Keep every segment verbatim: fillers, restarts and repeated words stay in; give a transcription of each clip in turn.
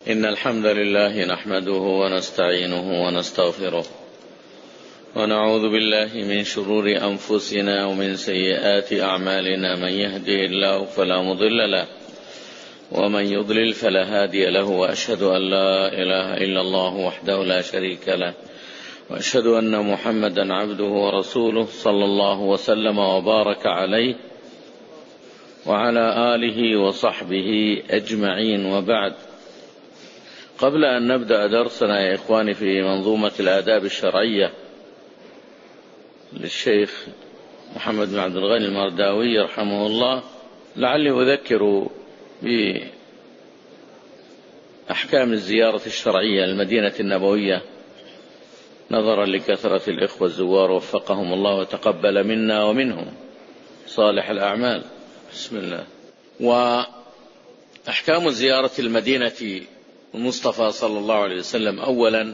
إن الحمد لله نحمده ونستعينه ونستغفره ونعوذ بالله من شرور أنفسنا ومن سيئات أعمالنا. من يهده الله فلا مضل له ومن يضلل فلا هادي له، وأشهد أن لا إله إلا الله وحده لا شريك له، وأشهد أن محمدا عبده ورسوله صلى الله وسلم وبارك عليه وعلى آله وصحبه أجمعين، وبعد. قبل أن نبدأ درسنا يا إخواني في منظومة الآداب الشرعية للشيخ محمد بن عبد الغني المرداوي رحمه الله، لعلي أذكر بأحكام الزيارة الشرعية للمدينة النبوية نظرا لكثرة الإخوة الزوار، وفقهم الله وتقبل منا ومنهم صالح الأعمال. بسم الله. وأحكام زيارة المدينة المصطفى صلى الله عليه وسلم: أولا،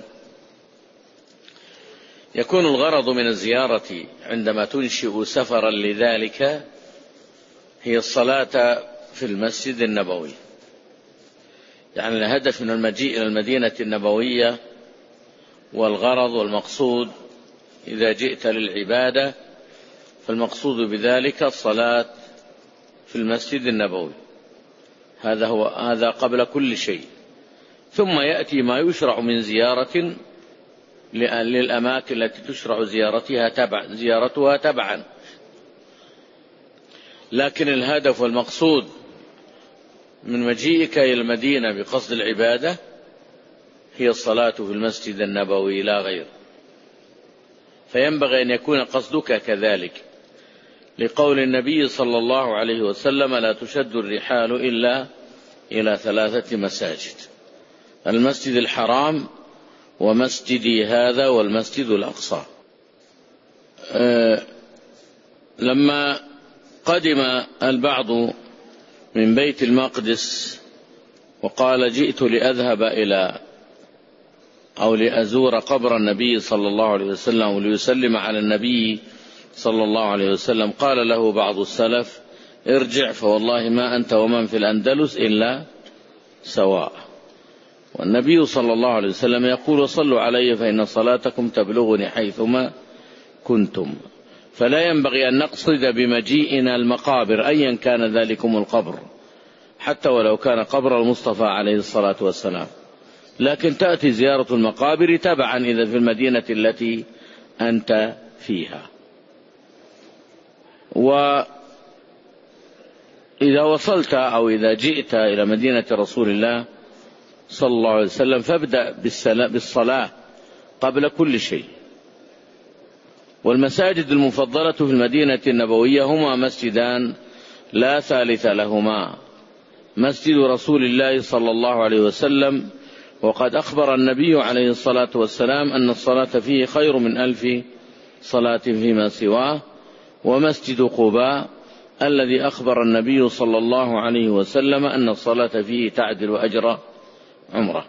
يكون الغرض من الزيارة عندما تنشئ سفرا لذلك هي الصلاة في المسجد النبوي، يعني الهدف من المجيء إلى المدينة النبوية والغرض والمقصود إذا جئت للعبادة فالمقصود بذلك الصلاة في المسجد النبوي، هذا هو هذا قبل كل شيء. ثم يأتي ما يشرع من زيارة للأماكن التي تشرع زيارتها تبع زيارتها تبعا، لكن الهدف والمقصود من مجيئك إلى المدينة بقصد العبادة هي الصلاة في المسجد النبوي لا غير، فينبغي أن يكون قصدك كذلك، لقول النبي صلى الله عليه وسلم: لا تشد الرحال إلا إلى ثلاثة مساجد: المسجد الحرام ومسجدي هذا والمسجد الأقصى. أه لما قدم البعض من بيت المقدس وقال: جئت لأذهب إلى أو لأزور قبر النبي صلى الله عليه وسلم وليسلم على النبي صلى الله عليه وسلم، قال له بعض السلف: ارجع فوالله ما أنت ومن في الأندلس إلا سواء. والنبي صلى الله عليه وسلم يقول: صلوا علي فإن صلاتكم تبلغني حيثما كنتم. فلا ينبغي أن نقصد بمجيئنا المقابر أيا كان ذلكم القبر، حتى ولو كان قبر المصطفى عليه الصلاة والسلام، لكن تأتي زيارة المقابر تبعا إذا في المدينة التي أنت فيها. وإذا وصلت أو إذا جئت إلى مدينة رسول الله صلى الله عليه وسلم فابدأ بالصلاة قبل كل شيء. والمساجد المفضلة في المدينة النبوية هما مسجدان لا ثالث لهما: مسجد رسول الله صلى الله عليه وسلم، وقد أخبر النبي عليه الصلاة والسلام أن الصلاة فيه خير من ألف صلاة فيما سواه، ومسجد قباء الذي أخبر النبي صلى الله عليه وسلم أن الصلاة فيه تعدل أجر عمره.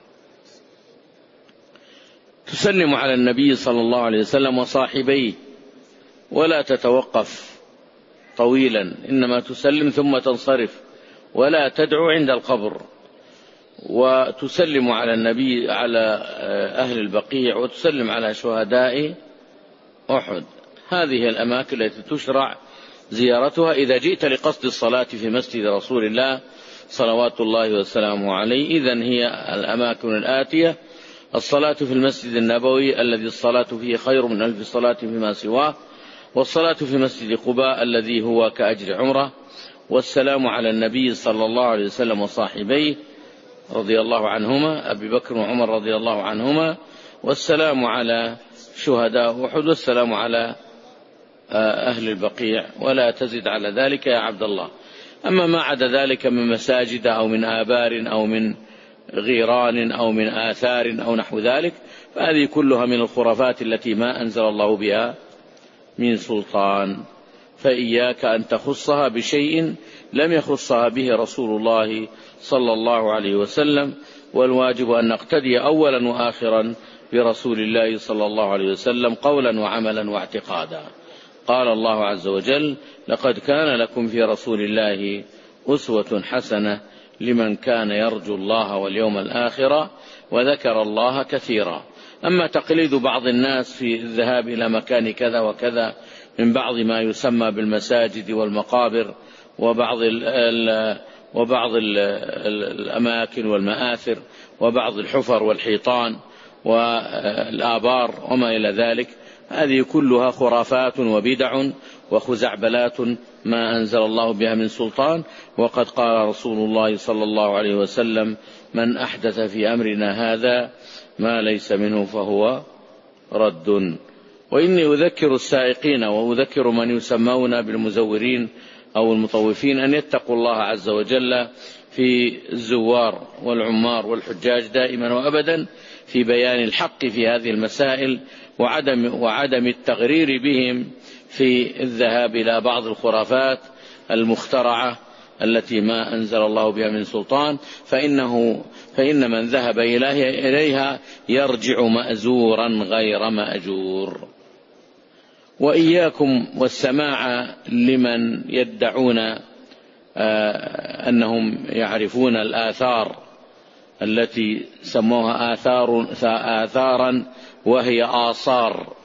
تسلم على النبي صلى الله عليه وسلم وصاحبيه ولا تتوقف طويلا، إنما تسلم ثم تنصرف ولا تدعو عند القبر، وتسلم على النبي على أهل البقيع وتسلم على شهداء أحد. هذه الأماكن التي تشرع زيارتها إذا جئت لقصد الصلاة في مسجد رسول الله صلوات الله وسلامه عليه. إذن هي الأماكن الآتية: الصلاة في المسجد النبوي الذي الصلاة فيه خير من ألف صلاة فيما سواه، والصلاة في مسجد قباء الذي هو كأجر عمره، والسلام على النبي صلى الله عليه وسلم وصاحبيه رضي الله عنهما أبي بكر وعمر رضي الله عنهما، والسلام على شهداء أحد، والسلام على أهل البقيع، ولا تزد على ذلك يا عبد الله. أما ما عدا ذلك من مساجد أو من آبار أو من غيران أو من آثار أو نحو ذلك فهذه كلها من الخرافات التي ما أنزل الله بها من سلطان، فإياك أن تخصها بشيء لم يخصها به رسول الله صلى الله عليه وسلم، والواجب أن نقتدي أولا وآخرا برسول الله صلى الله عليه وسلم قولا وعملا واعتقادا. قال الله عز وجل: لقد كان لكم في رسول الله أسوة حسنة لمن كان يرجو الله واليوم الآخر وذكر الله كثيرا. أما تقليد بعض الناس في الذهاب إلى مكان كذا وكذا من بعض ما يسمى بالمساجد والمقابر وبعض ال ال وبعض ال الأماكن والمآثر وبعض الحفر والحيطان والآبار وما إلى ذلك، هذه كلها خرافات وبدع وخزعبلات ما أنزل الله بها من سلطان. وقد قال رسول الله صلى الله عليه وسلم: من أحدث في أمرنا هذا ما ليس منه فهو رد. وإني أذكر السائقين وأذكر من يسمون بالمزورين أو المطوفين أن يتقوا الله عز وجل في الزوار والعمار والحجاج دائما وأبدا في بيان الحق في هذه المسائل وعدم, وعدم التغرير بهم في الذهاب إلى بعض الخرافات المخترعة التي ما أنزل الله بها من سلطان، فإنه فإن من ذهب إليها يرجع مأزورا غير مأجور. وإياكم والسماع لمن يدعون أنهم يعرفون الآثار التي سموها آثار آثارا وهي آثار،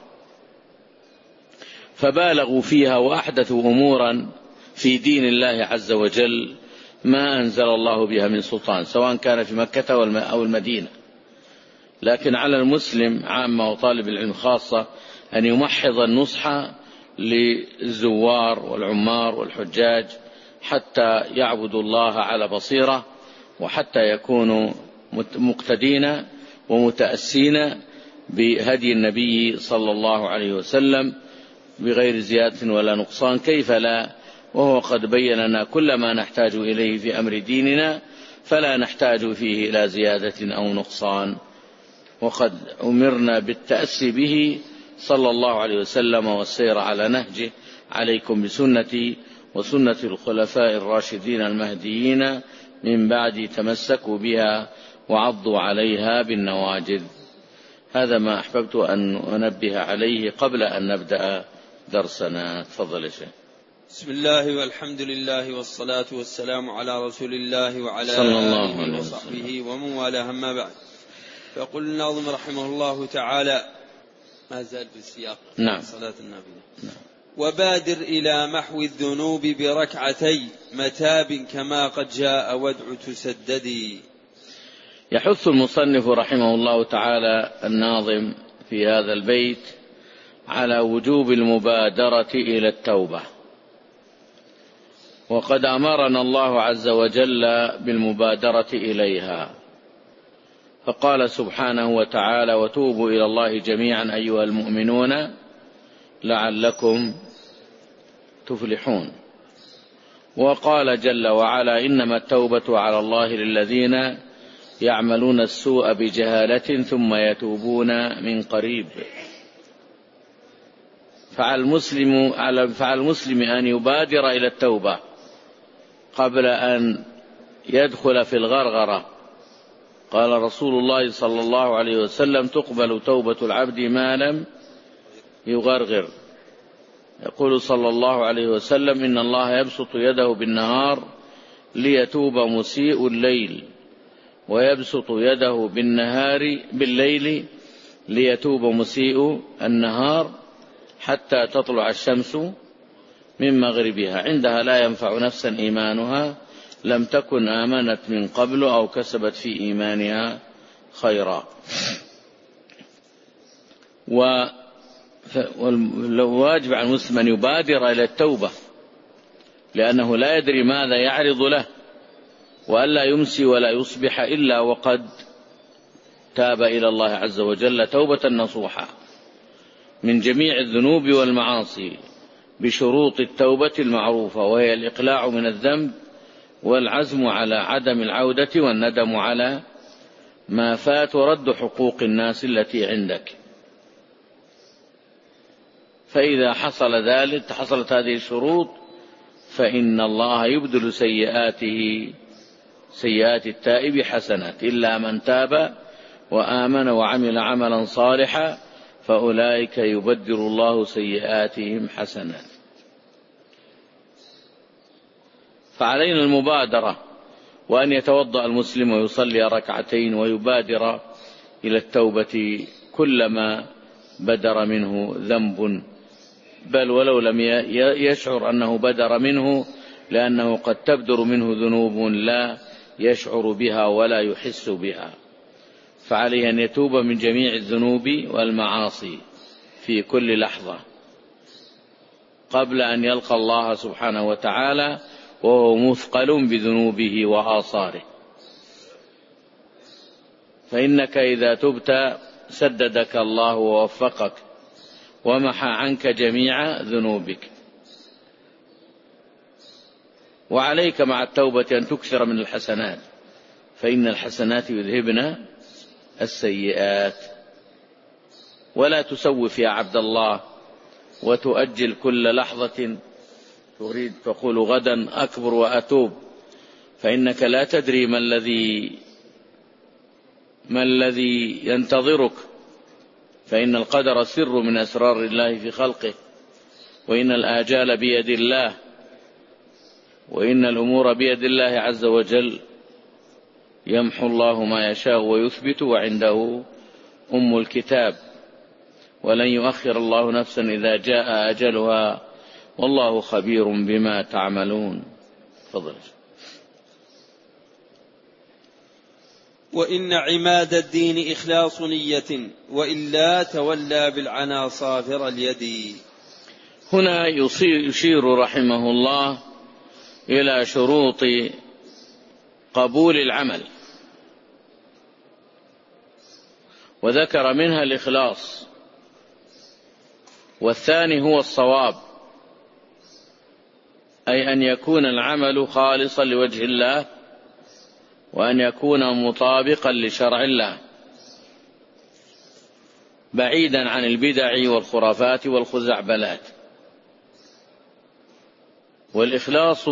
فبالغوا فيها وأحدثوا أمورا في دين الله عز وجل ما أنزل الله بها من سلطان، سواء كان في مكة أو المدينة. لكن على المسلم عامة وطالب العلم خاصة أن يمحض النصح للزوار والعمار والحجاج حتى يعبدوا الله على بصيرة، وحتى يكونوا مقتدين ومتأسين بهدي النبي صلى الله عليه وسلم بغير زيادة ولا نقصان، كيف لا وهو قد بين لنا كل ما نحتاج إليه في أمر ديننا، فلا نحتاج فيه إلى زيادة أو نقصان. وقد أمرنا بالتأسي به صلى الله عليه وسلم والسير على نهجه. عليكم بسنتي وسنة الخلفاء الراشدين المهديين من بعد، تمسكوا بها وعضوا عليها بالنواجذ. هذا ما أحببت أن أنبه عليه قبل أن نبدأ درسنا. تفضل يا شيخ. بسم الله والحمد لله والصلاة والسلام على رسول الله وعلى آله وصحبه ومن والاه، أما بعد. فيقول الناظم رحمه الله تعالى، ما زال في السياق نعم. صلاة النبي. نعم. وبادر إلى محو الذنوب بركعتي متاب كما قد جاء وادع تسددي. يحث المصنف رحمه الله تعالى الناظم في هذا البيت على وجوب المبادرة إلى التوبة، وقد أمرنا الله عز وجل بالمبادرة إليها، فقال سبحانه وتعالى: وتوبوا إلى الله جميعا أيها المؤمنون لعلكم تفلحون. وقال جل وعلا: إنما التوبة على الله للذين يعملون السوء بجهالة ثم يتوبون من قريب. فعلى المسلم, فعلى المسلم أن يبادر إلى التوبة قبل أن يدخل في الغرغرة. قال رسول الله صلى الله عليه وسلم: تقبل توبة العبد ما لم يغرغر. يقول صلى الله عليه وسلم: إن الله يبسط يده بالنهار ليتوب مسيء الليل، ويبسط يده بالنهار بالليل ليتوب مسيء النهار حتى تطلع الشمس من مغربها، عندها لا ينفع نفسا إيمانها لم تكن آمنت من قبل أو كسبت في إيمانها خيرا. والواجب على المسلم أن يبادر إلى التوبة، لأنه لا يدري ماذا يعرض له، وألا يمسي ولا يصبح إلا وقد تاب إلى الله عز وجل توبة نصوحة من جميع الذنوب والمعاصي بشروط التوبة المعروفة، وهي الإقلاع من الذنب والعزم على عدم العودة والندم على ما فات ورد حقوق الناس التي عندك. فإذا حصل ذلك حصلت هذه الشروط فإن الله يبدل سيئاته سيئات التائب حسنات، إلا من تاب وآمن وعمل عملا صالحا فأولئك يبدل الله سيئاتهم حسنات. فعلينا المبادرة وأن يتوضأ المسلم ويصلي ركعتين ويبادر إلى التوبة كلما بدر منه ذنب، بل ولو لم يشعر أنه بدر منه، لأنه قد تبدر منه ذنوب لا يشعر بها ولا يحس بها، فعليه أن يتوب من جميع الذنوب والمعاصي في كل لحظة قبل أن يلقى الله سبحانه وتعالى وهو مثقل بذنوبه وآثاره. فإنك إذا تبت سددك الله ووفقك ومحى عنك جميع ذنوبك. وعليك مع التوبة أن تكثر من الحسنات، فإن الحسنات يذهبن السيئات. ولا تسوف يا عبد الله وتؤجل كل لحظة تريد تقول غدا أكبر وأتوب، فإنك لا تدري ما الذي ما الذي ينتظرك، فإن القدر سر من أسرار الله في خلقه، وإن الآجال بيد الله، وإن الأمور بيد الله عز وجل، يمحو الله ما يشاء ويثبت وعنده أم الكتاب، ولن يؤخر الله نفسا إذا جاء أجلها، والله خبير بما تعملون. تفضل. وإن عماد الدين إخلاص نية، وإلا تولى بالعنا صافر اليد. هنا يشير رحمه الله إلى شروط قبول العمل، وذكر منها الإخلاص، والثاني هو الصواب، أي أن يكون العمل خالصا لوجه الله، وأن يكون مطابقا لشرع الله، بعيدا عن البدع والخرافات والخزعبلات. والإخلاص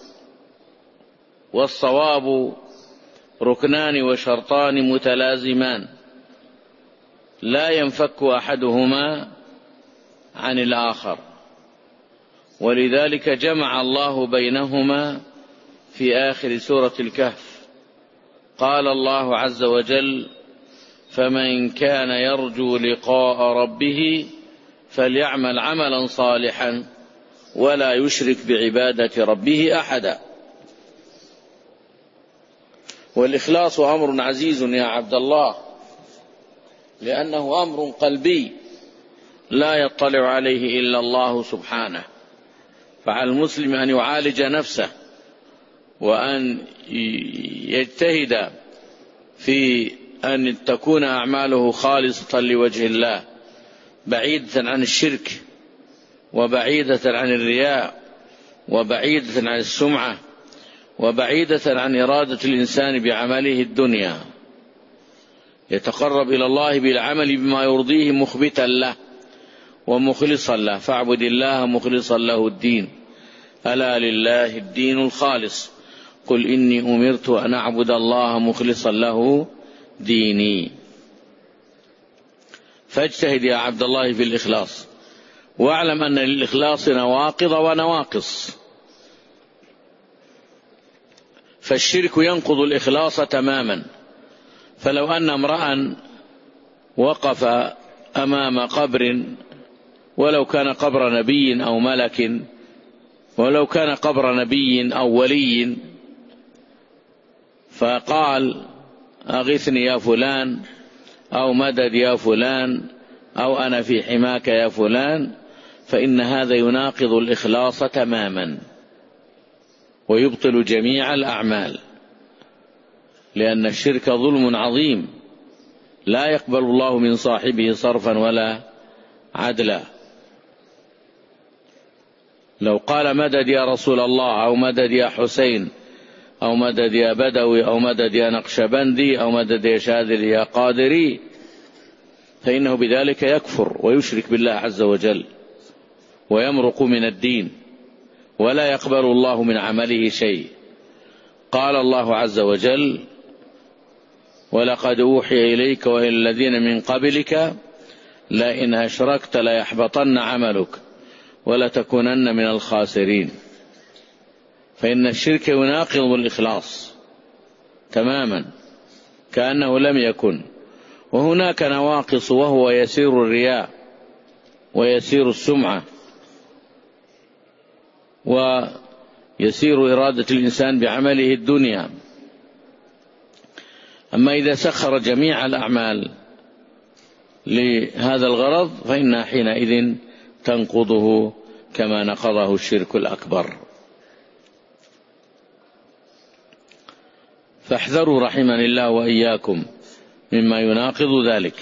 والصواب ركنان وشرطان متلازمان لا ينفك أحدهما عن الآخر، ولذلك جمع الله بينهما في آخر سورة الكهف. قال الله عز وجل: فمن كان يرجو لقاء ربه فليعمل عملا صالحا ولا يشرك بعبادة ربه أحدا. والإخلاص أمر عزيز يا عبد الله، لأنه أمر قلبي لا يطلع عليه إلا الله سبحانه، فعلى المسلم أن يعالج نفسه وأن يجتهد في أن تكون أعماله خالصة لوجه الله، بعيدة عن الشرك، وبعيدة عن الرياء، وبعيدة عن السمعة، وبعيدة عن إرادة الإنسان بعمله الدنيا. يتقرب إلى الله بالعمل بما يرضيه مخبتا له ومخلصا له، فاعبد الله مخلصا له الدين، ألا لله الدين الخالص، قل إني أمرت أن أعبد الله مخلصا له ديني. فاجتهد يا عبد الله في الإخلاص، واعلم أن للإخلاص نواقض ونواقص، فالشرك ينقض الإخلاص تماما. فلو أن امرأ وقف أمام قبر، ولو كان قبر نبي أو ملك، ولو كان قبر نبي أو ولي، فقال: أغثني يا فلان، أو مدد يا فلان، أو أنا في حماك يا فلان، فإن هذا يناقض الإخلاص تماما ويبطل جميع الأعمال، لأن الشرك ظلم عظيم لا يقبل الله من صاحبه صرفا ولا عدلا. لو قال: مدد يا رسول الله، أو مدد يا حسين، أو مدد يا بدوي، أو مدد يا نقشبندي، أو مدد يا شاذلي يا قادري، فإنه بذلك يكفر ويشرك بالله عز وجل ويمرق من الدين، ولا يقبل الله من عمله شيء. قال الله عز وجل: ولقد أوحي إليك وإلى الذين من قبلك لئن أشركت ليحبطن عملك ولتكونن من الخاسرين. فإن الشرك يناقض الإخلاص تماما كأنه لم يكن. وهناك نواقص، وهو يسير الرياء ويسير السمعة ويسير إرادة الإنسان بعمله الدنيا. أما إذا سخر جميع الأعمال لهذا الغرض فإنها حينئذ تنقضه كما نقضه الشرك الأكبر. فاحذروا رحمني الله وإياكم مما يناقض ذلك.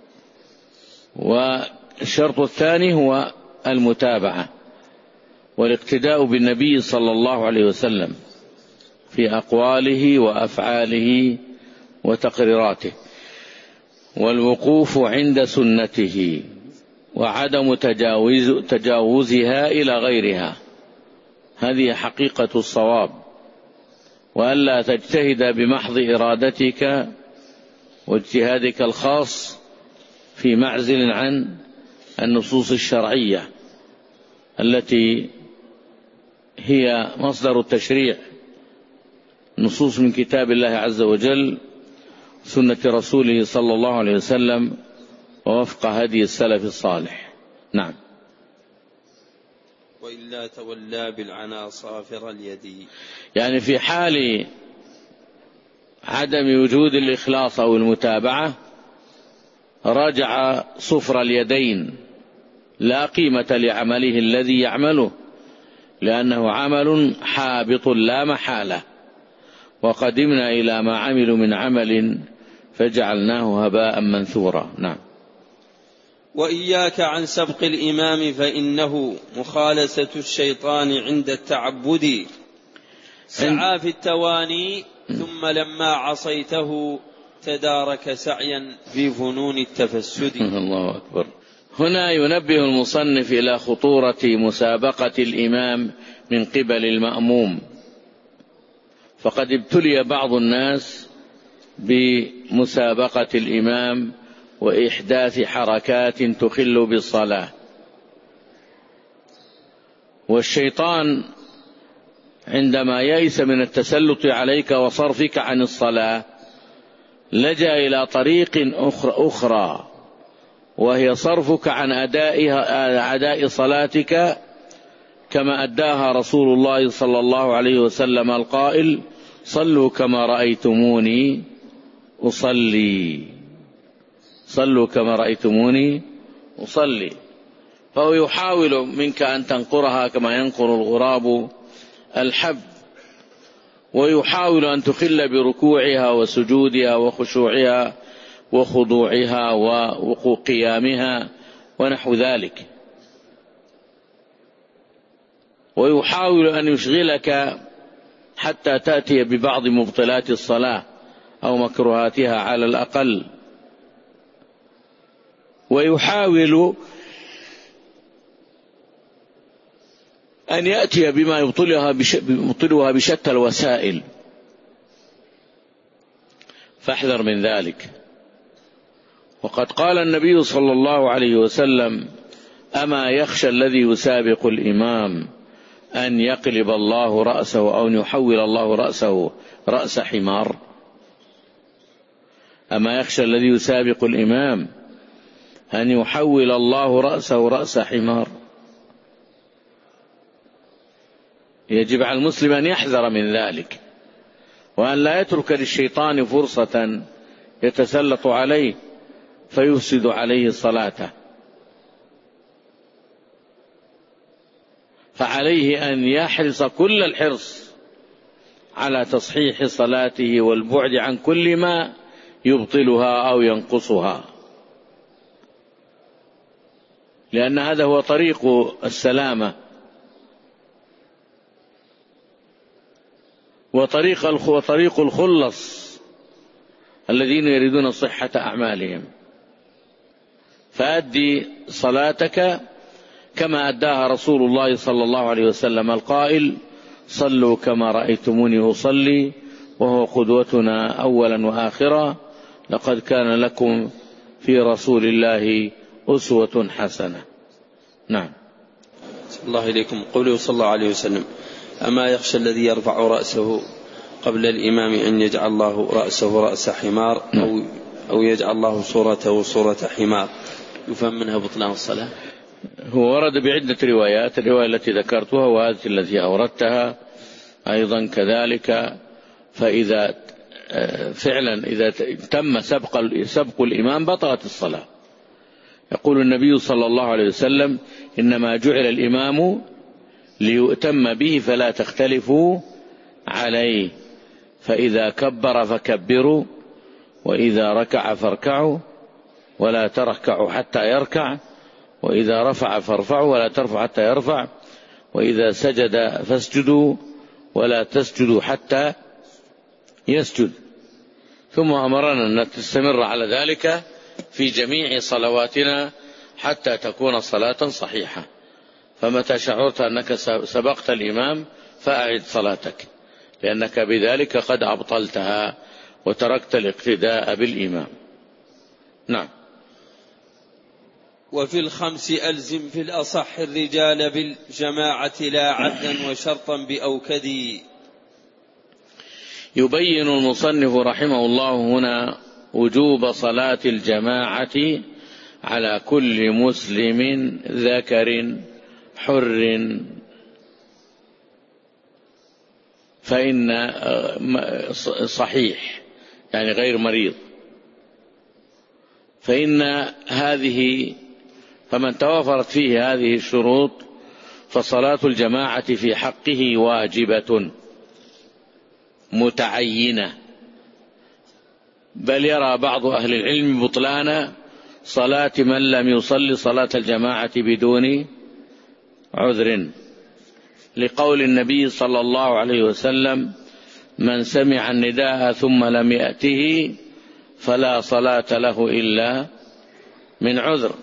والشرط الثاني هو المتابعة والاقتداء بالنبي صلى الله عليه وسلم في أقواله وأفعاله وتقريراته، والوقوف عند سنته، وعدم تجاوز تجاوزها إلى غيرها. هذه حقيقة الصواب. وألا تجتهد بمحض إرادتك واجتهادك الخاص في معزل عن النصوص الشرعية التي هي مصدر التشريع، نصوص من كتاب الله عز وجل، سنة رسوله صلى الله عليه وسلم، ووفق هدي السلف الصالح. نعم. وإلا تولى بالعنا صافر اليد، يعني في حال عدم وجود الإخلاص أو المتابعة رجع صفر اليدين، لا قيمة لعمله الذي يعمله، لأنه عمل حابط لا محالة. وقدمنا إلى ما عملوا من عمل فجعلناه هباء منثورا. نعم. وإياك عن سبق الإمام فإنه مخالسة الشيطان عند التعبد، سعى في التواني ثم لما عصيته تدارك سعيا في فنون التفسد. الله أكبر. هنا ينبه المصنف إلى خطورة مسابقة الإمام من قبل المأموم، فقد ابتلي بعض الناس بمسابقة الإمام وإحداث حركات تخل بالصلاة. والشيطان عندما يئس من التسلط عليك وصرفك عن الصلاة لجأ إلى طريق أخرى, أخرى وهي صرفك عن أداء صلاتك كما أداها رسول الله صلى الله عليه وسلم القائل: صلوا كما رأيتموني أصلي، صلوا كما رأيتموني أصلي. فهو يحاول منك أن تنقرها كما ينقر الغراب الحب، ويحاول أن تخل بركوعها وسجودها وخشوعها وخضوعها وقيامها ونحو ذلك، ويحاول أن يشغلك حتى تأتي ببعض مبطلات الصلاة أو مكروهاتها على الأقل، ويحاول أن يأتي بما يبطلها بشتى الوسائل. فاحذر من ذلك. وقد قال النبي صلى الله عليه وسلم: أما يخشى الذي يسابق الإمام أن يقلب الله رأسه أو أن يحول الله رأسه رأس حمار؟ أما يخشى الذي يسابق الإمام أن يحول الله رأسه رأس حمار؟ يجب على المسلم أن يحذر من ذلك، وأن لا يترك للشيطان فرصة يتسلط عليه فيفسد عليه صلاته. فعليه أن يحرص كل الحرص على تصحيح صلاته والبعد عن كل ما يبطلها أو ينقصها، لأن هذا هو طريق السلامة وطريق وطريق الخلص الذين يريدون صحة أعمالهم. فأدي صلاتك كما أداها رسول الله صلى الله عليه وسلم القائل: صلوا كما رأيتموني أصلي، وهو قدوتنا أولا وآخرا. لقد كان لكم في رسول الله أسوة حسنة. نعم. صلى الله إليكم. قوله صلى الله عليه وسلم: أما يخشى الذي يرفع رأسه قبل الإمام أن يجعل الله رأسه رأس حمار أو, أو يجعل الله صورته صورة حمار يفهم منها بطلان الصلاة؟ هو ورد بعدة روايات، الرواية التي ذكرتها وهذه التي أوردتها أيضا كذلك. فإذا فعلا إذا تم سبق, سبق الإمام بطلت الصلاة. يقول النبي صلى الله عليه وسلم إنما جعل الإمام ليؤتم به فلا تختلفوا عليه، فإذا كبر فكبروا، وإذا ركع فاركعوا ولا تركعوا حتى يركع، وإذا رفع فارفعوا ولا ترفعوا حتى يرفع، وإذا سجد فاسجدوا ولا تسجدوا حتى يسجد. ثم أمرنا أن نستمر على ذلك في جميع صلواتنا حتى تكون صلاة صحيحة. فمتى شعرت أنك سبقت الإمام فأعد صلاتك، لأنك بذلك قد أبطلتها وتركت الاقتداء بالإمام. نعم. وفي الخمس ألزم في الأصح الرجال بالجماعة لا عدا وشرطا بأوكدي. يبين المصنف رحمه الله هنا وجوب صلاة الجماعة على كل مسلم ذكر حر، فإن صحيح يعني غير مريض، فإن هذه فمن توافرت فيه هذه الشروط فصلاة الجماعة في حقه واجبة متعينة. بل يرى بعض أهل العلم بطلان صلاة من لم يصلي صلاة الجماعة بدون عذر، لقول النبي صلى الله عليه وسلم من سمع النداء ثم لم يأته فلا صلاة له إلا من عذر.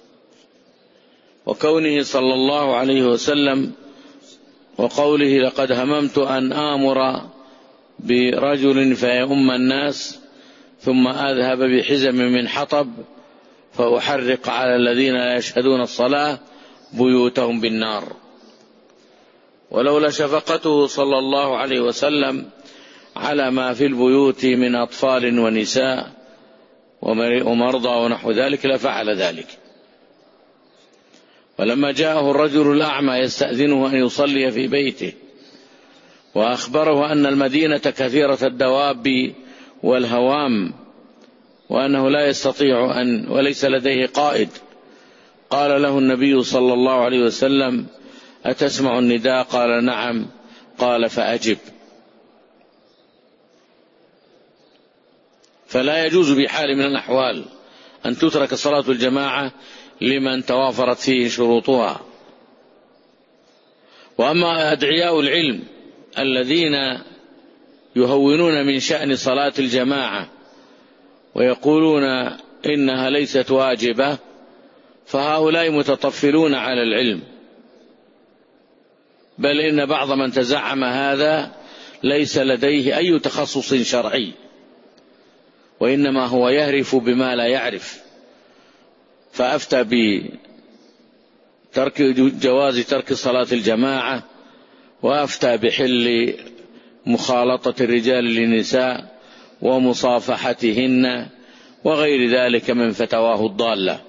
وكونه صلى الله عليه وسلم وقوله لقد هممت أن آمر برجل فيؤم الناس ثم أذهب بحزم من حطب فأحرق على الذين لا يشهدون الصلاة بيوتهم بالنار. ولولا شفقته صلى الله عليه وسلم على ما في البيوت من أطفال ونساء ومرضى ونحو ذلك لفعل ذلك. ولما جاءه الرجل الأعمى يستأذنه أن يصلي في بيته وأخبره أن المدينة كثيرة الدواب والهوام وأنه لا يستطيع أن وليس لديه قائد، قال له النبي صلى الله عليه وسلم أتسمع النداء؟ قال نعم. قال فأجب. فلا يجوز بحال من الأحوال أن تترك صلاة الجماعة لمن توافرت فيه شروطها. وأما أدعياء العلم الذين يهونون من شأن صلاة الجماعة ويقولون إنها ليست واجبة فهؤلاء متطفلون على العلم، بل إن بعض من تزعم هذا ليس لديه أي تخصص شرعي، وإنما هو يهرف بما لا يعرف، فأفتى بترك جواز ترك صلاة الجماعة، وأفتى بحل مخالطة الرجال للنساء ومصافحتهن وغير ذلك من فتواه الضالة.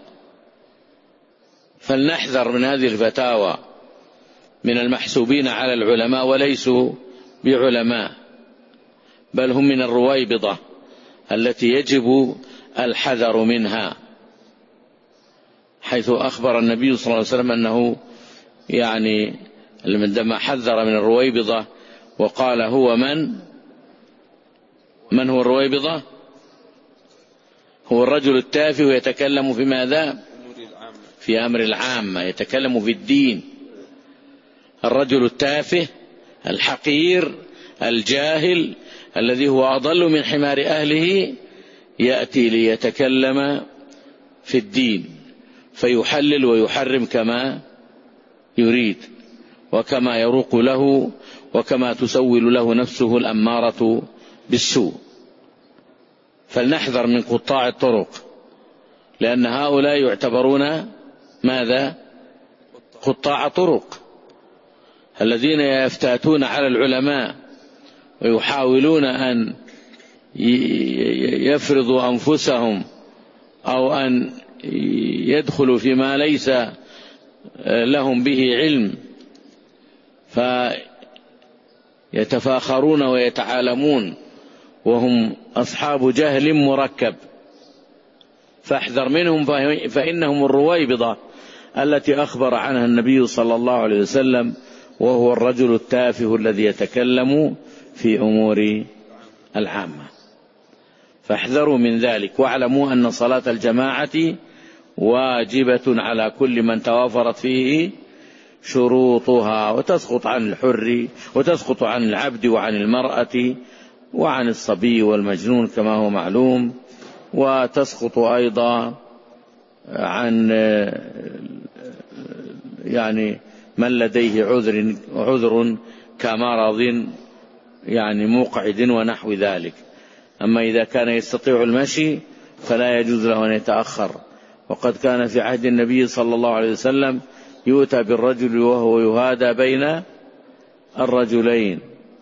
فلنحذر من هذه الفتاوى من المحسوبين على العلماء وليسوا بعلماء، بل هم من الرويبضة التي يجب الحذر منها، حيث أخبر النبي صلى الله عليه وسلم أنه يعني عندما حذر من الرويبضة وقال هو من من هو الرويبضة؟ هو الرجل التافه يتكلم في ماذا؟ في أمر العامة، يتكلم في الدين. الرجل التافه الحقير الجاهل الذي هو أضل من حمار أهله يأتي ليتكلم في الدين فيحلل ويحرم كما يريد وكما يروق له وكما تسول له نفسه الأمارة بالسوء. فلنحذر من قطاع الطرق، لأن هؤلاء يعتبرون ماذا؟ قطاع طرق، الذين يفتاتون على العلماء ويحاولون أن يفرضوا أنفسهم أو أن يدخلوا فيما ليس لهم به علم فيتفاخرون ويتعالمون وهم أصحاب جهل مركب، فاحذر منهم فإنهم الرويبضة التي أخبر عنها النبي صلى الله عليه وسلم، وهو الرجل التافه الذي يتكلم في أمور العامة. فاحذروا من ذلك، واعلموا أن صلاة الجماعة واجبة على كل من توافرت فيه شروطها، وتسقط عن الحر وتسقط عن العبد وعن المرأة وعن الصبي والمجنون كما هو معلوم، وتسقط أيضا عن يعني من لديه عذر عذر كمرض يعني مقعد ونحو ذلك. أما إذا كان يستطيع المشي فلا يجوز له أن يتأخر، وقد كان في عهد النبي صلى الله عليه وسلم يؤتى بالرجل وهو يهادى بين الرجلين،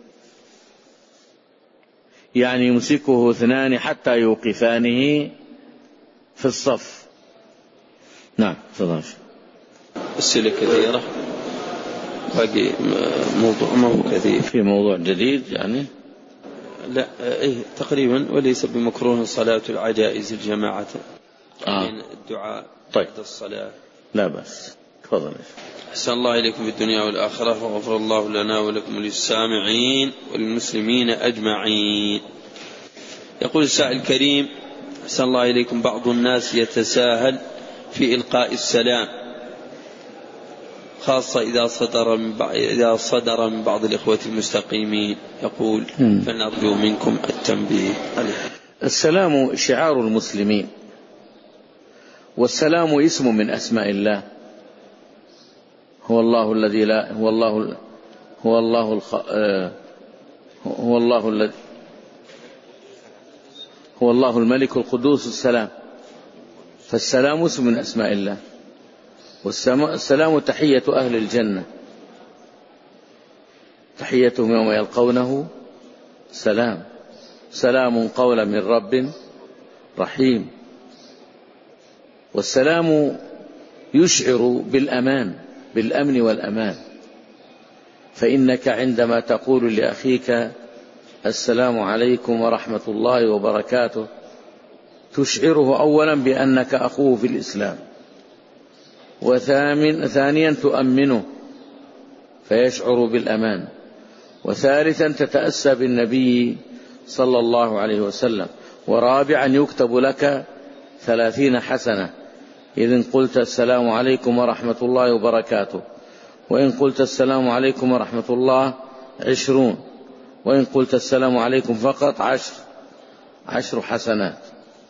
يعني يمسكه اثنان حتى يوقفانه في الصف. نعم تفضل. أسئلة كثيرة، باقي موضوع ما هو كثير. في موضوع جديد يعني؟ لا إيه تقريبا. وليس بمكروه صلاة العجائز الجماعة آه. من الدعاء طيب. بعد الصلاة. لا بس تفضل. أحسن الله إليكم في الدنيا والآخرة، وغفر الله لنا ولكم وللسامعين والمسلمين أجمعين. يقول السائل الكريم: أحسن الله إليكم، بعض الناس يتساهل في إلقاء السلام، خاصة إذا صدر من بعض, إذا صدر من بعض الإخوة المستقيمين، يقول فنرجو منكم التنبيه عليه. السلام شعار المسلمين، والسلام اسم من أسماء الله. هو الله الذي لا هو الله هو الله الخ... هو الله الذي هو الله الملك القدوس السلام، فالسلام اسم من أسماء الله. والسلام تحية أهل الجنة، تحيتهم يوم يلقونه سلام، سلام قولا من رب رحيم. والسلام يشعر بالأمان، بالأمن والأمان، فإنك عندما تقول لأخيك السلام عليكم ورحمة الله وبركاته تشعره أولا بأنك أخوه في الإسلام، وثانيا تؤمنه فيشعر بالأمان، وثالثا تتأسى بالنبي صلى الله عليه وسلم، ورابعا يكتب لك ثلاثين حسنة إذن قلت السلام عليكم ورحمة الله وبركاته، وإن قلت السلام عليكم ورحمة الله عشرون، وإن قلت السلام عليكم فقط عشر عشر حسنات.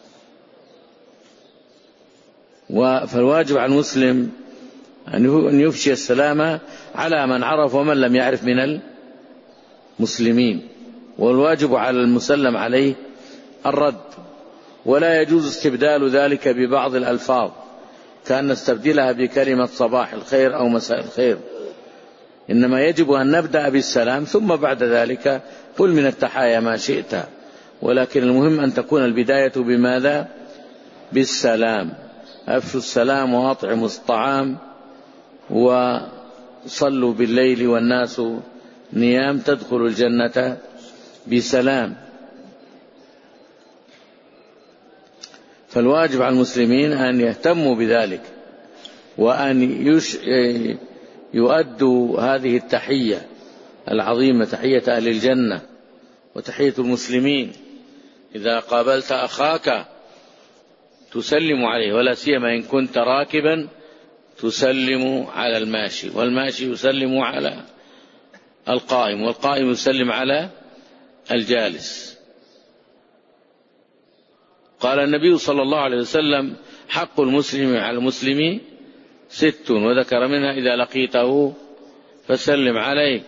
فالواجب على المسلم أن يفشي السلام على من عرف ومن لم يعرف من المسلمين، والواجب على المسلم عليه الرد، ولا يجوز استبدال ذلك ببعض الألفاظ كأن نستبدلها بكلمة صباح الخير أو مساء الخير، إنما يجب أن نبدأ بالسلام ثم بعد ذلك قل من التحايا ما شئت، ولكن المهم أن تكون البداية بماذا؟ بالسلام. أفشوا السلام وأطعموا الطعام وصلوا بالليل والناس نيام تدخلوا الجنة بسلام. فالواجب على المسلمين أن يهتموا بذلك، وأن يش... يؤدوا هذه التحية العظيمة، تحية أهل الجنة وتحية المسلمين. إذا قابلت أخاك تسلم عليه، ولا سيما إن كنت راكبا تسلم على الماشي، والماشي يسلم على القائم، والقائم يسلم على الجالس. قال النبي صلى الله عليه وسلم: حق المسلم على المسلم ست، وذكر منها إذا لقيته فسلم عليه.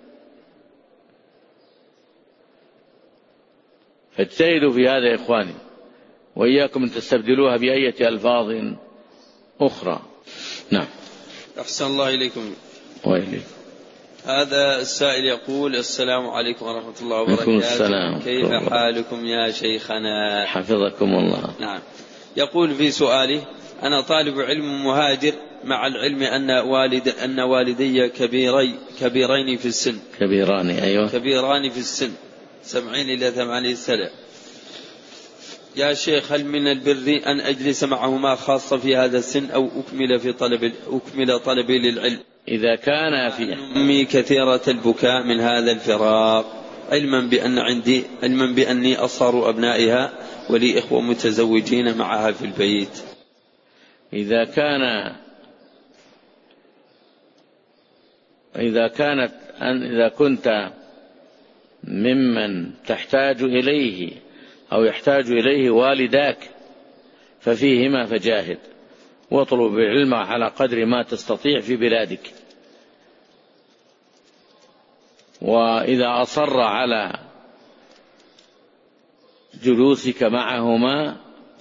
فاجتهدوا في هذا يا إخواني، وإياكم أن تستبدلوها بأية ألفاظ أخرى. نعم. أحسن الله إليكم. وإليكم. هذا السائل يقول: السلام عليكم ورحمة الله وبركاته، كيف حالكم يا شيخنا؟ حفظكم الله. نعم. يقول في سؤاله: أنا طالب علم مهاجر، مع العلم أن والد أن والدي كبيري كبيرين في السن. كبيران أيوة كبيران في السن، سبعين إلى ثمانين سنة. يا شيخ، هل من البر أن أجلس معهما خاصة في هذا السن، أو أكمل في طلب أكمل طلبي للعلم؟ إذا كان في أمي كثيرة البكاء من هذا الفراق، علما بأن عندي علما بأني أصغر أبنائها، ولي إخوة متزوجين معها في البيت. إذا كان إذا كانت أن إذا كنت ممن تحتاج إليه أو يحتاج إليه والداك ففيهما فجاهد، واطلب العلم على قدر ما تستطيع في بلادك. وإذا أصر على جلوسك معهما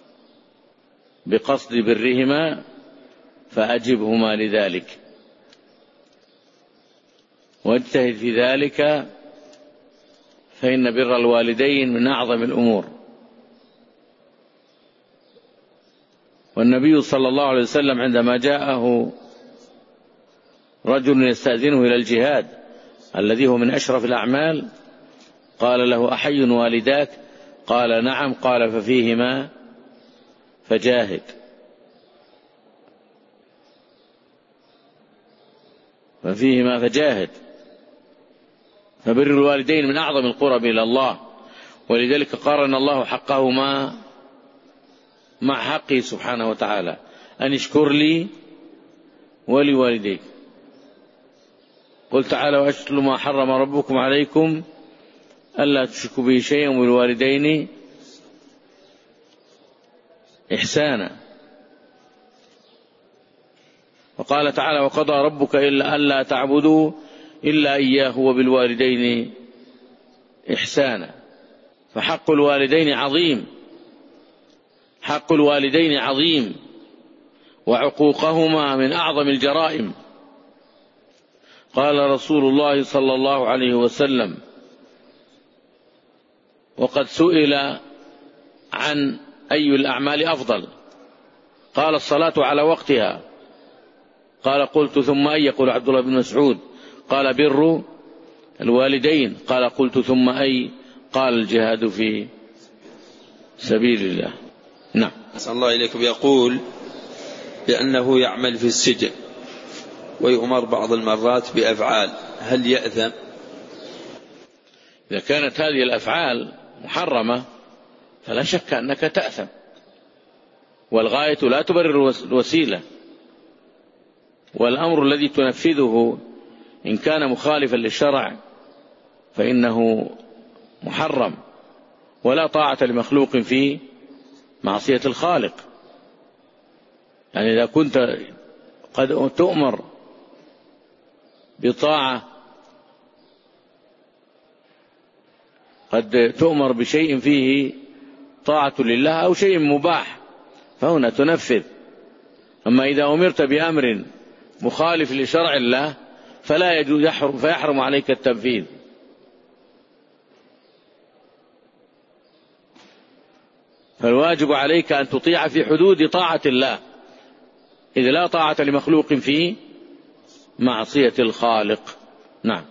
بقصد برهما فأجبهما لذلك، واجتهد في ذلك، فإن بر الوالدين من أعظم الأمور. والنبي صلى الله عليه وسلم عندما جاءه رجل يستأذنه إلى الجهاد الذي هو من أشرف الأعمال قال له: أحي والداك؟ قال: نعم. قال: ففيهما فجاهد. ففيهما فجاهد. فبر الوالدين من أعظم القرب إلى الله، ولذلك قارن الله حقهما مع حقه سبحانه وتعالى: أن اشكر لي ولوالديك. قل تعالى: وأتل ما حرم ربكم عليكم ألا تشركوا به شيئا وبالوالدين إحسانا. وقال تعالى: وقضى ربك إلا ألا تعبدوا إلا إياه وبالوالدين إحسانا. فحق الوالدين عظيم، حق الوالدين عظيم، وعقوقهما من أعظم الجرائم. قال رسول الله صلى الله عليه وسلم: وقد سئل عن أي الأعمال أفضل؟ قال: الصلاة على وقتها. قال: قلت ثم أي؟ يقول عبد الله بن مسعود. قال: بر الوالدين. قال: قلت ثم أي؟ قال: الجهاد في سبيل الله. نعم. أسأل الله إليكم. يقول بأنه يعمل في السجن ويؤمر بعض المرات بأفعال، هل يأثم؟ إذا كانت هذه الأفعال محرمة فلا شك أنك تأثم، والغاية لا تبرر الوسيلة، والأمر الذي تنفذه إن كان مخالفا للشرع فإنه محرم، ولا طاعة لمخلوق في معصية الخالق. يعني إذا كنت قد تؤمر بطاعة، قد تؤمر بشيء فيه طاعة لله أو شيء مباح فهنا تنفذ. أما إذا أمرت بأمر مخالف لشرع الله فلا يجوز، يحرم فيحرم عليك التنفيذ. فالواجب عليك أن تطيع في حدود طاعة الله، إذ لا طاعة لمخلوق في معصية الخالق. نعم.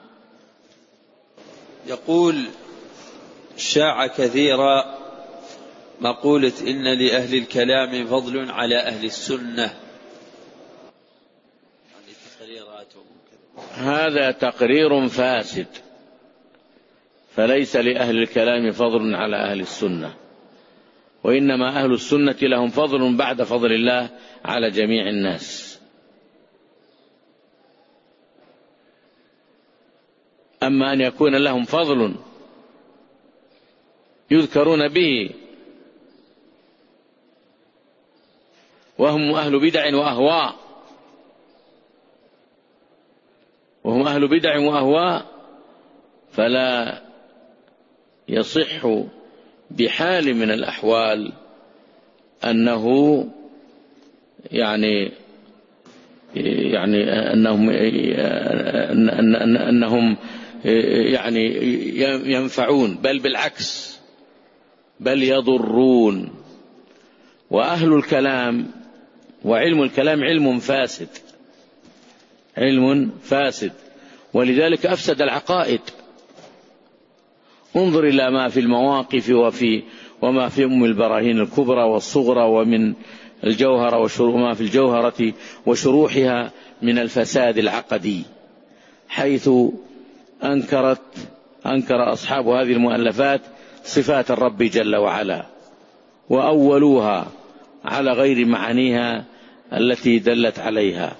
يقول: شاع كثيرا مقولة إن لأهل الكلام فضل على أهل السنة. هذا تقرير فاسد، فليس لأهل الكلام فضل على أهل السنة، وإنما أهل السنة لهم فضل بعد فضل الله على جميع الناس. أما أن يكون لهم فضل يذكرون به وهم أهل بدع وأهواء وهم أهل بدع وأهواء فلا يصح بحال من الأحوال أنه يعني يعني أنهم أنهم يعني ينفعون، بل بالعكس، بل يضرون. وأهل الكلام وعلم الكلام علم فاسد، علم فاسد، ولذلك أفسد العقائد. انظر إلى ما في المواقف وفي وما في أم البراهين الكبرى والصغرى ومن الجوهرة وما في الجوهرة وشروحها من الفساد العقدي، حيث أنكرت أنكر أصحاب هذه المؤلفات صفات الرب جل وعلا، وأولوها على غير معانيها التي دلت عليها،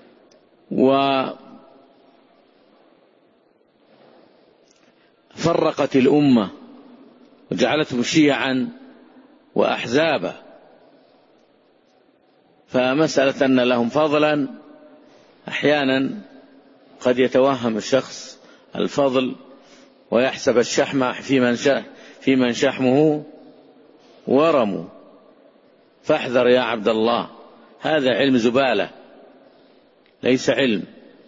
وفرقت الأمة وجعلتهم شيعا وأحزابا. فمسألة أن لهم فضلا، أحيانا قد يتوهم الشخص الفضل ويحسب الشحم في من في من شحمه ورم. فاحذر يا عبد الله، هذا علم زبالة ليس علم.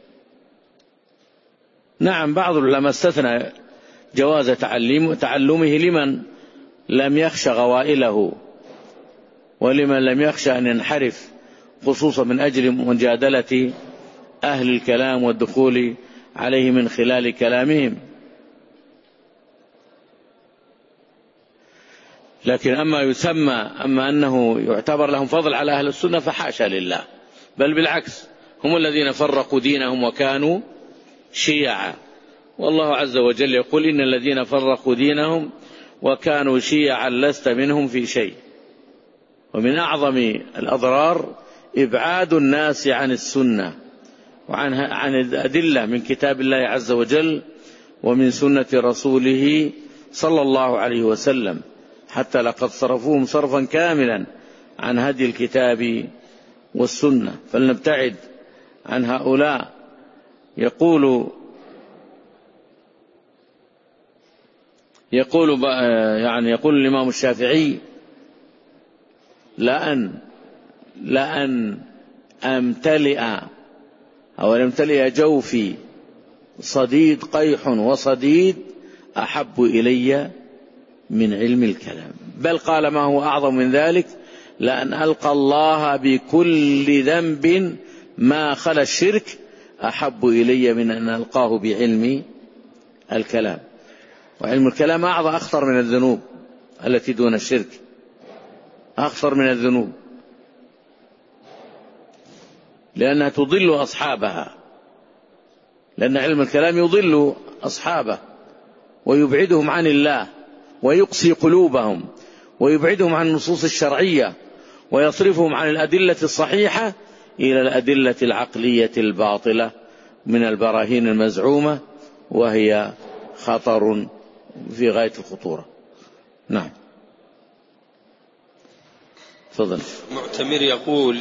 نعم، بعض العلماء استثنى جواز تعلم تعلمه لمن لم يخش غوائله، ولمن لم يخشى أن ينحرف، خصوصا من أجل مجادلة أهل الكلام والدخول عليه من خلال كلامهم. لكن أما يسمى أما أنه يعتبر لهم فضل على أهل السنة فحاشا لله، بل بالعكس، هم الذين فرقوا دينهم وكانوا شيعا. والله عز وجل يقول: إن الذين فرقوا دينهم وكانوا شيعا لست منهم في شيء. ومن أعظم الأضرار إبعاد الناس عن السنة وعن عن الأدلة من كتاب الله عز وجل ومن سنة رسوله صلى الله عليه وسلم، حتى لقد صرفوهم صرفا كاملا عن هدي الكتاب والسنة. فلنبتعد عن هؤلاء. يقول يقول يعني يقول الإمام الشافعي: لأن لأن أمتلئ أو يمتلئ جوفي صديد قيح وصديد أحب إلي من علم الكلام. بل قال ما هو أعظم من ذلك: لأن ألقى الله بكل ذنب ما خلا الشرك أحب إلي من أن ألقاه بعلم الكلام. وعلم الكلام أعظم أخطر من الذنوب التي دون الشرك، أخطر من الذنوب، لأنها تضل أصحابها، لأن علم الكلام يضل أصحابه ويبعدهم عن الله ويقسي قلوبهم ويبعدهم عن النصوص الشرعية ويصرفهم عن الأدلة الصحيحة إلى الأدلة العقلية الباطلة من البراهين المزعومة، وهي خطر في غاية الخطورة. نعم، تفضل. معتمر يقول: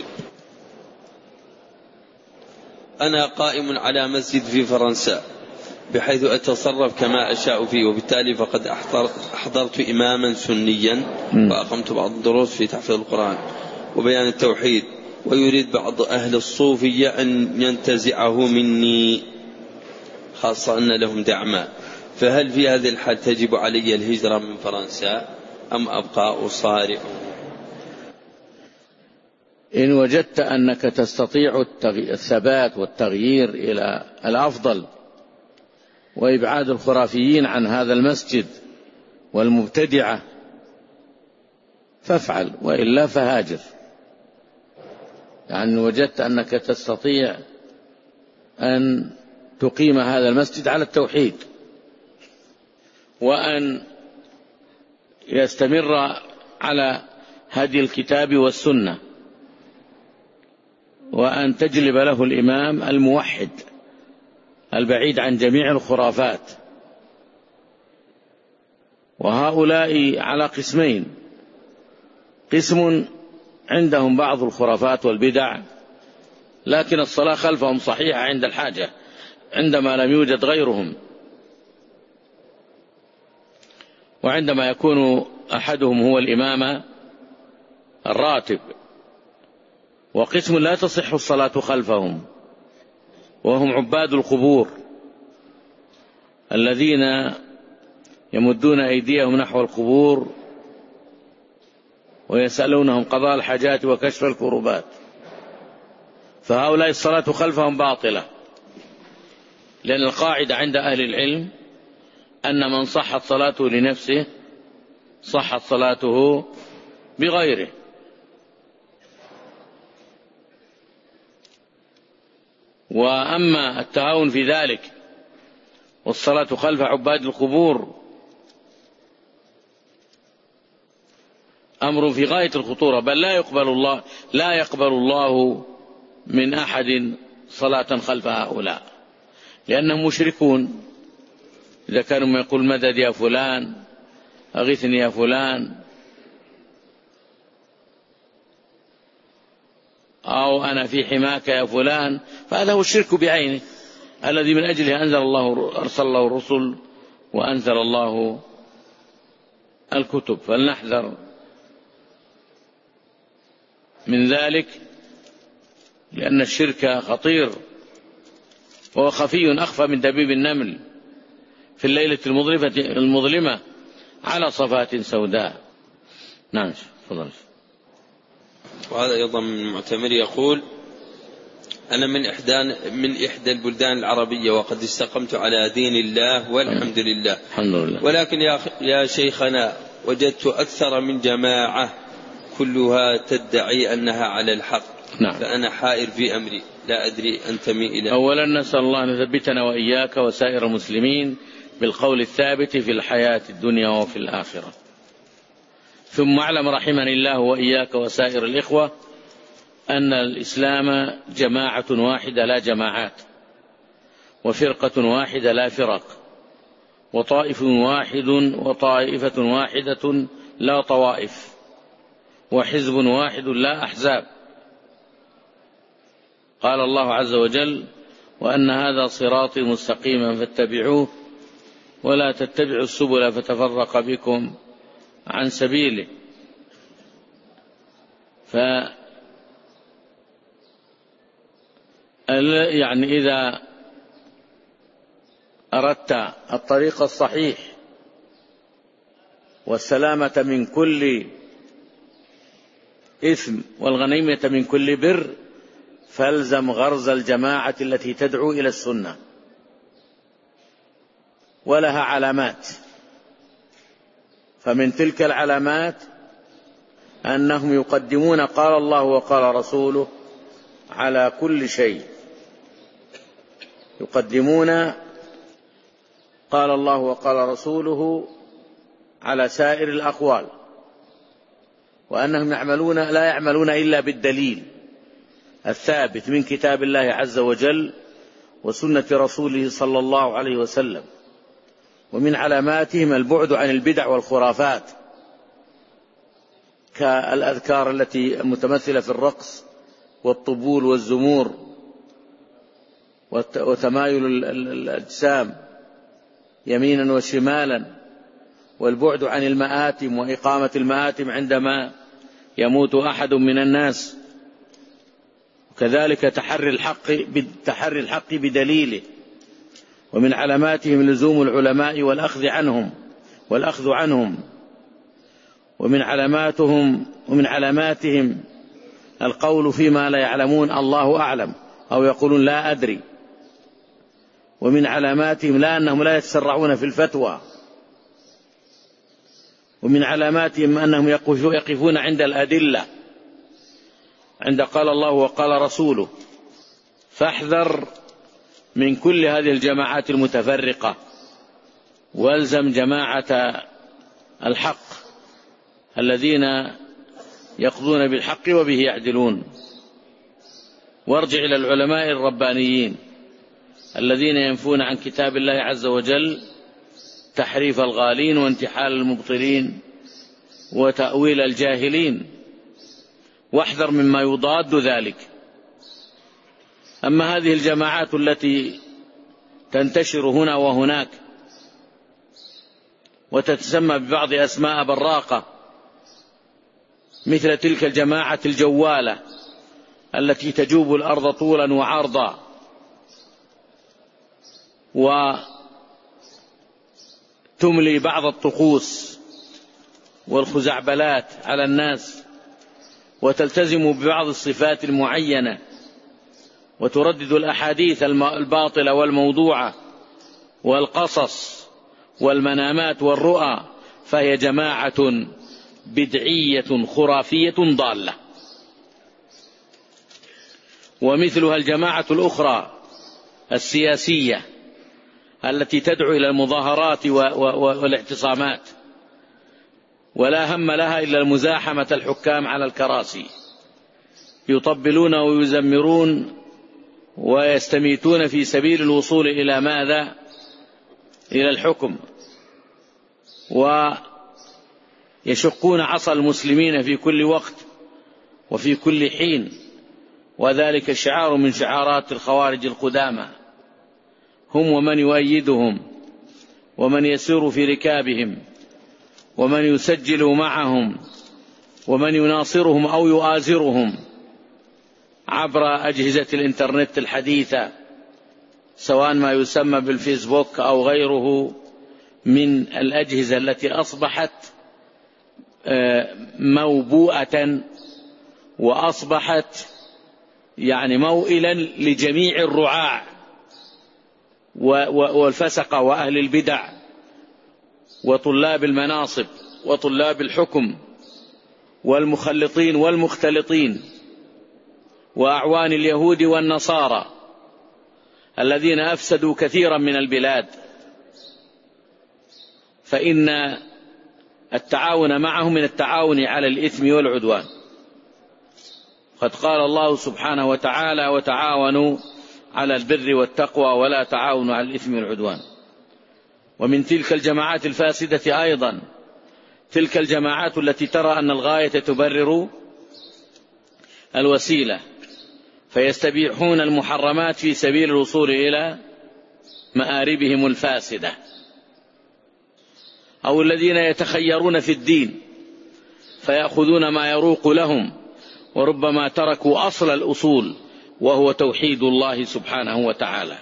أنا قائم على مسجد في فرنسا بحيث أتصرف كما أشاء فيه، وبالتالي فقد أحضرت إماما سنيا وأقمت بعض الدروس في تحفيظ القرآن وبيان التوحيد، ويريد بعض أهل الصوفية أن ينتزعه مني، خاصة أن لهم دعما، فهل في هذه الحال تجب علي الهجرة من فرنسا أم أبقى أصارع؟ إن وجدت أنك تستطيع الثبات والتغيير إلى الأفضل وإبعاد الخرافيين عن هذا المسجد والمبتدعة فافعل، وإلا فهاجر. يعني وجدت أنك تستطيع أن تقيم هذا المسجد على التوحيد وأن يستمر على هدي الكتاب والسنة وأن تجلب له الإمام الموحد البعيد عن جميع الخرافات. وهؤلاء على قسمين: قسم عندهم بعض الخرافات والبدع لكن الصلاة خلفهم صحيحة عند الحاجة عندما لم يوجد غيرهم، وعندما يكون أحدهم هو الإمام الراتب وقسم لا تصح الصلاة خلفهم وهم عباد القبور الذين يمدون أيديهم نحو القبور ويسألونهم قضاء الحاجات وكشف الكربات، فهؤلاء الصلاة خلفهم باطلة، لأن القاعدة عند أهل العلم أن من صحت صلاته لنفسه صحت صلاته بغيره. وأما التهاون في ذلك والصلاة خلف عباد القبور أمر في غاية الخطورة، بل لا يقبل الله لا يقبل الله من أحد صلاة خلف هؤلاء، لأنهم مشركون. إذا كانوا ما يقول مدد يا فلان، أغثني يا فلان، أو أنا في حماك يا فلان، فهذا هو الشرك بعينه الذي من أجله أنزل الله أرسل الله الرسل وأنزل الله الكتب. فلنحذر من ذلك، لأن الشرك خطير وهو خفي أخفى من دبيب النمل في الليلة المظلمة على صفات سوداء. نعم تفضل. وهذا أيضا من المعتمر يقول: أنا من إحدى من إحدى البلدان العربية وقد استقمت على دين الله والحمد لله، الحمد لله. ولكن يا يا شيخنا وجدت أكثر من جماعة كلها تدعي أنها على الحق. نعم. فأنا حائر في أمري لا أدري أنتمي إلى. أولا نسأل الله أن يثبتنا وإياك وسائر المسلمين بالقول الثابت في الحياة الدنيا وفي الآخرة. ثم اعلم رحمني الله وإياك وسائر الإخوة أن الإسلام جماعة واحدة لا جماعات، وفرقة واحدة لا فرق، وطائف واحد وطائفة واحدة لا طوائف، وحزب واحد لا أحزاب. قال الله عز وجل: وأن هذا صراطي مستقيما فاتبعوه ولا تتبعوا السبل فتفرق بكم عن سبيله. ف يعني إذا أردت الطريق الصحيح والسلامة من كل إثم والغنيمة من كل بر فالزم غرز الجماعة التي تدعو إلى السنة، ولها علامات. فمن تلك العلامات أنهم يقدمون قال الله وقال رسوله على كل شيء، يقدمون قال الله وقال رسوله على سائر الأقوال، وأنهم يعملون لا يعملون إلا بالدليل الثابت من كتاب الله عز وجل وسنة رسوله صلى الله عليه وسلم. ومن علاماتهم البعد عن البدع والخرافات كالأذكار التي متمثلة في الرقص والطبول والزمور وتمايل الأجسام يمينا وشمالا، والبعد عن المآتم وإقامة المآتم عندما يموت أحد من الناس، وكذلك تحري الحق تحري الحق بدليله. ومن علاماتهم لزوم العلماء والأخذ عنهم والأخذ عنهم ومن علاماتهم ومن علاماتهم القول فيما لا يعلمون الله أعلم، أو يقولون لا أدري. ومن علاماتهم لا أنهم لا يتسرعون في الفتوى. ومن علاماتهم أنهم يقفون عند الأدلة، عند قال الله وقال رسوله. فاحذر من كل هذه الجماعات المتفرقة، والزم جماعة الحق الذين يقضون بالحق وبه يعدلون. وارجع إلى العلماء الربانيين الذين ينفون عن كتاب الله عز وجل تحريف الغالين وانتحال المبطلين وتأويل الجاهلين، واحذر مما يضاد ذلك. أما هذه الجماعات التي تنتشر هنا وهناك وتتسمى ببعض أسماء براقة، مثل تلك الجماعة الجوالة التي تجوب الأرض طولا وعرضا وتملي بعض الطقوس والخزعبلات على الناس، وتلتزم ببعض الصفات المعينة، وتردد الأحاديث الباطلة والموضوعة والقصص والمنامات والرؤى، فهي جماعة بدعية خرافية ضالة. ومثلها الجماعة الأخرى السياسية التي تدعو إلى المظاهرات والاعتصامات، ولا هم لها إلا المزاحمة الحكام على الكراسي، يطبلون ويزمرون ويستميتون في سبيل الوصول إلى ماذا؟ إلى الحكم، ويشقون عصا المسلمين في كل وقت وفي كل حين، وذلك شعار من شعارات الخوارج القدامى، هم ومن يؤيدهم ومن يسير في ركابهم ومن يسجل معهم ومن يناصرهم أو يؤازرهم عبر أجهزة الإنترنت الحديثة، سواء ما يسمى بالفيسبوك أو غيره من الأجهزة التي أصبحت موبوءة وأصبحت يعني موئلا لجميع الرعاع والفسقة وأهل البدع وطلاب المناصب وطلاب الحكم والمخلطين والمختلطين وأعوان اليهود والنصارى الذين أفسدوا كثيرا من البلاد، فإن التعاون معهم من التعاون على الإثم والعدوان. قد قال الله سبحانه وتعالى: وتعاونوا على البر والتقوى ولا تعاونوا على الإثم والعدوان. ومن تلك الجماعات الفاسدة أيضا تلك الجماعات التي ترى أن الغاية تبرر الوسيلة، فيستبيحون المحرمات في سبيل الوصول إلى مآربهم الفاسدة، أو الذين يتخيرون في الدين فيأخذون ما يروق لهم، وربما تركوا أصل الأصول وهو توحيد الله سبحانه وتعالى.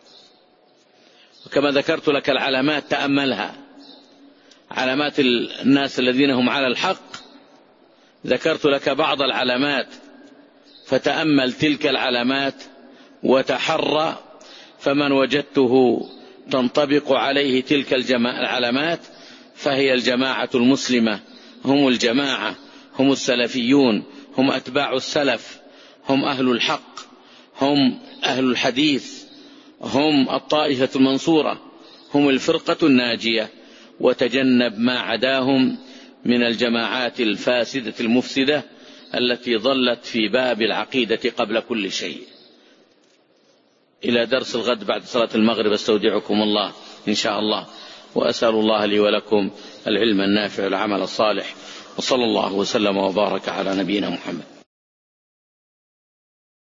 وكما ذكرت لك العلامات تأملها، علامات الناس الذين هم على الحق، ذكرت لك بعض العلامات، فتأمل تلك العلامات وتحرى، فمن وجدته تنطبق عليه تلك العلامات فهي الجماعة المسلمة، هم الجماعة، هم السلفيون، هم أتباع السلف، هم أهل الحق، هم أهل الحديث، هم الطائفة المنصورة، هم الفرقة الناجية. وتجنب ما عداهم من الجماعات الفاسدة المفسدة التي ظلت في باب العقيدة قبل كل شيء. إلى درس الغد بعد صلاة المغرب، استودعكم الله إن شاء الله، وأسأل الله لي ولكم العلم النافع والعمل الصالح، وصلى الله وسلم وبارك على نبينا محمد.